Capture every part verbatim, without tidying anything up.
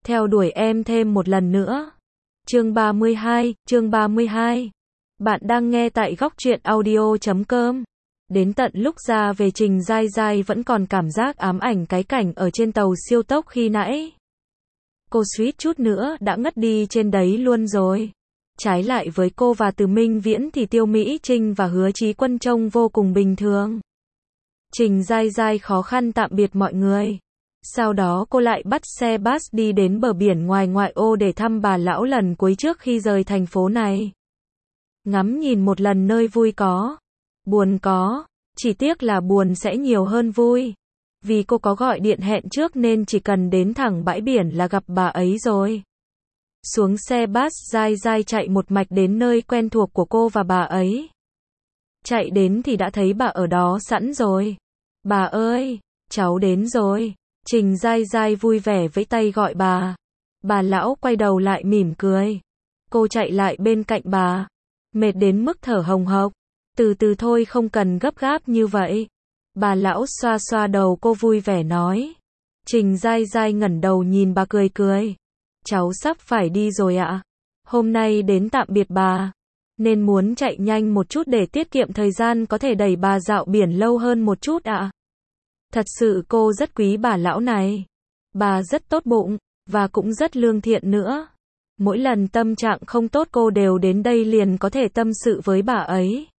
theo đuổi em thêm một lần nữa. Chương ba mươi hai, chương ba mươi hai. Bạn đang nghe tại góc truyện audio chấm com. Đến tận lúc ra về Trình Giai Giai vẫn còn cảm giác ám ảnh cái cảnh ở trên tàu siêu tốc khi nãy. Cô suýt chút nữa đã ngất đi trên đấy luôn rồi. Trái lại với cô và Từ Minh Viễn thì Tiêu Mỹ Trinh và Hứa Chí Quân trông vô cùng bình thường. Trình Giai Giai khó khăn tạm biệt mọi người. Sau đó cô lại bắt xe bus đi đến bờ biển ngoài ngoại ô để thăm bà lão lần cuối trước khi rời thành phố này. Ngắm nhìn một lần nơi vui có, buồn có, chỉ tiếc là buồn sẽ nhiều hơn vui. Vì cô có gọi điện hẹn trước nên chỉ cần đến thẳng bãi biển là gặp bà ấy rồi. Xuống xe bus, Giai Giai chạy một mạch đến nơi quen thuộc của cô và bà ấy. Chạy đến thì đã thấy bà ở đó sẵn rồi. Bà ơi, cháu đến rồi. Trình Giai Giai vui vẻ vẫy tay gọi bà. Bà lão quay đầu lại mỉm cười. Cô chạy lại bên cạnh bà. Mệt đến mức thở hồng hộc. Từ từ thôi, không cần gấp gáp như vậy. Bà lão xoa xoa đầu cô vui vẻ nói. Trình Giai Giai ngẩng đầu nhìn bà cười cười. Cháu sắp phải đi rồi ạ. Hôm nay đến tạm biệt bà, nên muốn chạy nhanh một chút để tiết kiệm thời gian có thể đẩy bà dạo biển lâu hơn một chút ạ. Thật sự cô rất quý bà lão này. Bà rất tốt bụng, và cũng rất lương thiện nữa. Mỗi lần tâm trạng không tốt cô đều đến đây liền có thể tâm sự với bà ấy.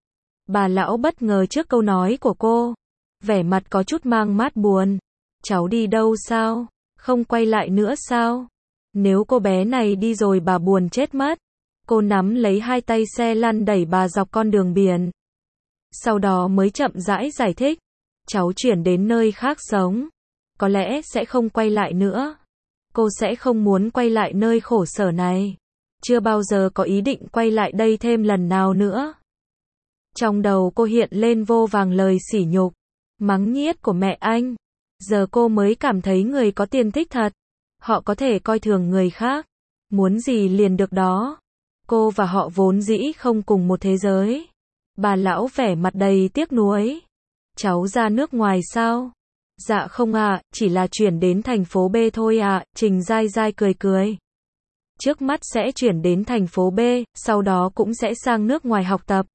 Bà lão bất ngờ trước câu nói của cô. Vẻ mặt có chút mang mát buồn. Cháu đi đâu sao? Không quay lại nữa sao? Nếu cô bé này đi rồi bà buồn chết mất. Cô nắm lấy hai tay xe lăn đẩy bà dọc con đường biển. Sau đó mới chậm rãi giải thích. Cháu chuyển đến nơi khác sống. Có lẽ sẽ không quay lại nữa. Cô sẽ không muốn quay lại nơi khổ sở này. Chưa bao giờ có ý định quay lại đây thêm lần nào nữa. Trong đầu cô hiện lên vô vàng lời sỉ nhục, mắng nhiếc của mẹ anh. Giờ cô mới cảm thấy người có tiền thích thật. Họ có thể coi thường người khác. Muốn gì liền được đó. Cô và họ vốn dĩ không cùng một thế giới. Bà lão vẻ mặt đầy tiếc nuối. Cháu ra nước ngoài sao? Dạ không ạ, à, chỉ là chuyển đến thành phố B thôi ạ. À. Trình Giai Giai cười cười. Trước mắt sẽ chuyển đến thành phố B, sau đó cũng sẽ sang nước ngoài học tập.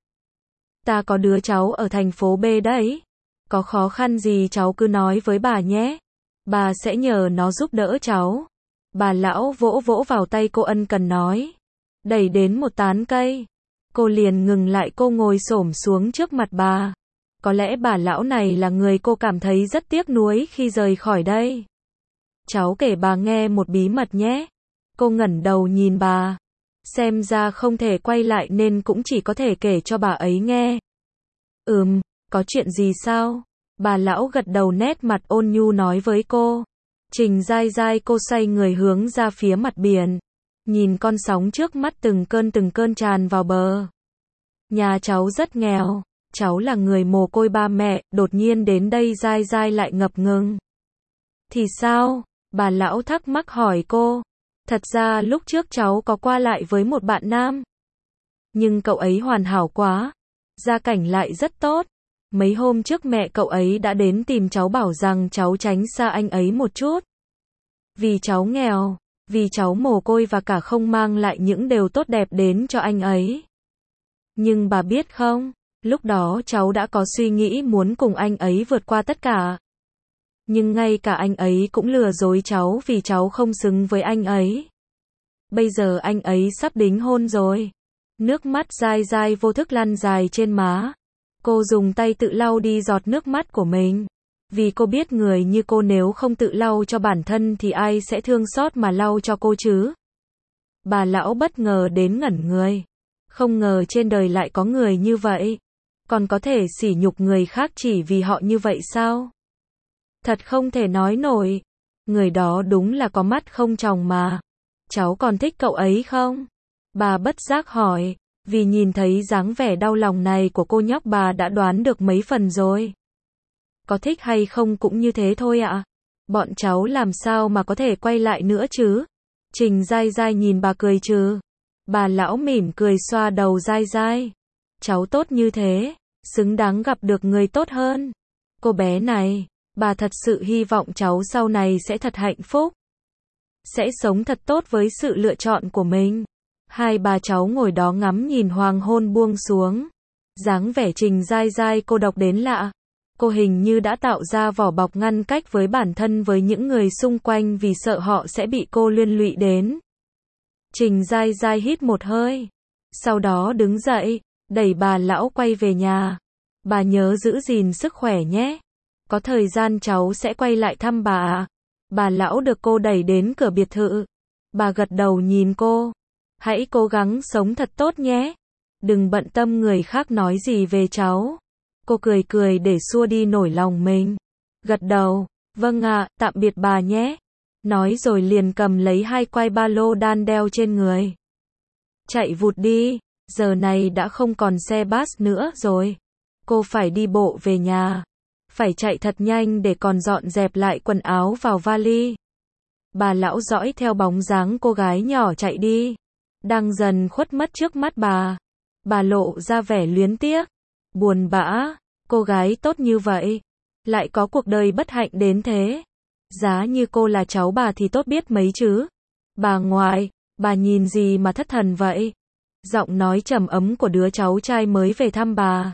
Ta có đứa cháu ở thành phố B đấy. Có khó khăn gì cháu cứ nói với bà nhé. Bà sẽ nhờ nó giúp đỡ cháu. Bà lão vỗ vỗ vào tay cô ân cần nói. Đẩy đến một tán cây. Cô liền ngừng lại, cô ngồi xổm xuống trước mặt bà. Có lẽ bà lão này là người cô cảm thấy rất tiếc nuối khi rời khỏi đây. Cháu kể bà nghe một bí mật nhé. Cô ngẩng đầu nhìn bà. Xem ra không thể quay lại nên cũng chỉ có thể kể cho bà ấy nghe. Ừm, có chuyện gì sao? Bà lão gật đầu, nét mặt ôn nhu nói với cô. Trình Giai Giai cô xoay người hướng ra phía mặt biển. Nhìn con sóng trước mắt từng cơn từng cơn tràn vào bờ. Nhà cháu rất nghèo. Cháu là người mồ côi ba mẹ, đột nhiên đến đây. Giai Giai lại ngập ngừng. Thì sao? Bà lão thắc mắc hỏi cô. Thật ra lúc trước cháu có qua lại với một bạn nam. Nhưng cậu ấy hoàn hảo quá. Gia cảnh lại rất tốt. Mấy hôm trước mẹ cậu ấy đã đến tìm cháu bảo rằng cháu tránh xa anh ấy một chút. Vì cháu nghèo, vì cháu mồ côi và cả không mang lại những điều tốt đẹp đến cho anh ấy. Nhưng bà biết không, lúc đó cháu đã có suy nghĩ muốn cùng anh ấy vượt qua tất cả. Nhưng ngay cả anh ấy cũng lừa dối cháu vì cháu không xứng với anh ấy. Bây giờ anh ấy sắp đính hôn rồi. Nước mắt Giai Giai vô thức lăn dài trên má. Cô dùng tay tự lau đi giọt nước mắt của mình. Vì cô biết người như cô nếu không tự lau cho bản thân thì ai sẽ thương xót mà lau cho cô chứ. Bà lão bất ngờ đến ngẩn người. Không ngờ trên đời lại có người như vậy. Còn có thể sỉ nhục người khác chỉ vì họ như vậy sao? Thật không thể nói nổi. Người đó đúng là có mắt không tròng mà. Cháu còn thích cậu ấy không? Bà bất giác hỏi. Vì nhìn thấy dáng vẻ đau lòng này của cô nhóc, bà đã đoán được mấy phần rồi. Có thích hay không cũng như thế thôi ạ. Bọn cháu làm sao mà có thể quay lại nữa chứ? Trình Giai Giai nhìn bà cười trừ. Bà lão mỉm cười xoa đầu Giai Giai. Cháu tốt như thế, xứng đáng gặp được người tốt hơn. Cô bé này, bà thật sự hy vọng cháu sau này sẽ thật hạnh phúc. sẽ sống thật tốt với sự lựa chọn của mình. Hai bà cháu ngồi đó ngắm nhìn hoàng hôn buông xuống. Dáng vẻ Trình Giai Giai cô độc đến lạ. Cô hình như đã tạo ra vỏ bọc ngăn cách với bản thân với những người xung quanh vì sợ họ sẽ bị cô liên lụy đến. Trình Giai Giai hít một hơi. Sau đó đứng dậy, đẩy bà lão quay về nhà. Bà nhớ giữ gìn sức khỏe nhé. Có thời gian cháu sẽ quay lại thăm bà ạ. Bà lão được cô đẩy đến cửa biệt thự. Bà gật đầu nhìn cô. Hãy cố gắng sống thật tốt nhé. Đừng bận tâm người khác nói gì về cháu. Cô cười cười để xua đi nỗi lòng mình. Gật đầu. Vâng ạ, tạm biệt bà nhé. Nói rồi liền cầm lấy hai quai ba lô đan đeo trên người. Chạy vụt đi. Giờ này đã không còn xe bus nữa rồi. Cô phải đi bộ về nhà. Phải chạy thật nhanh để còn dọn dẹp lại quần áo vào vali. Bà lão dõi theo bóng dáng cô gái nhỏ chạy đi. Đang dần khuất mất trước mắt bà. Bà lộ ra vẻ luyến tiếc. Buồn bã. Cô gái tốt như vậy. Lại có cuộc đời bất hạnh đến thế. Giá như cô là cháu bà thì tốt biết mấy chứ. Bà ngoại, bà nhìn gì mà thất thần vậy? Giọng nói trầm ấm của đứa cháu trai mới về thăm bà.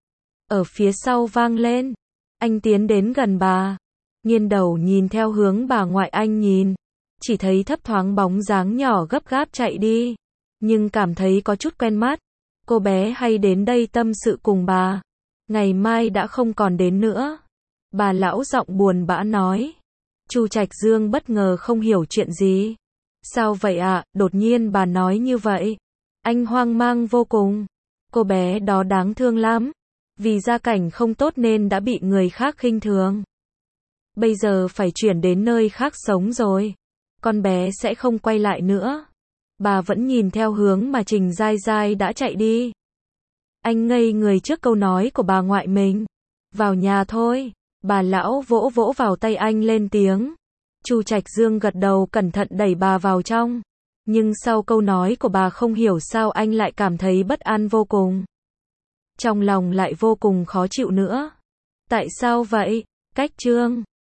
Ở phía sau vang lên. Anh tiến đến gần bà. Nghiêng đầu nhìn theo hướng bà ngoại anh nhìn. Chỉ thấy thấp thoáng bóng dáng nhỏ gấp gáp chạy đi. Nhưng cảm thấy có chút quen mắt. Cô bé hay đến đây tâm sự cùng bà. Ngày mai đã không còn đến nữa. Bà lão giọng buồn bã nói. Chu Trạch Dương bất ngờ không hiểu chuyện gì. Sao vậy ạ? À? Đột nhiên bà nói như vậy. Anh hoang mang vô cùng. Cô bé đó đáng thương lắm. Vì gia cảnh không tốt nên đã bị người khác khinh thường. Bây giờ phải chuyển đến nơi khác sống rồi. Con bé sẽ không quay lại nữa. Bà vẫn nhìn theo hướng mà Trình Giai Giai đã chạy đi. Anh ngây người trước câu nói của bà ngoại mình. Vào nhà thôi. Bà lão vỗ vỗ vào tay anh lên tiếng. Chu Trạch Dương gật đầu cẩn thận đẩy bà vào trong. Nhưng sau câu nói của bà không hiểu sao anh lại cảm thấy bất an vô cùng. Trong lòng lại vô cùng khó chịu nữa. Tại sao vậy? Cách Trương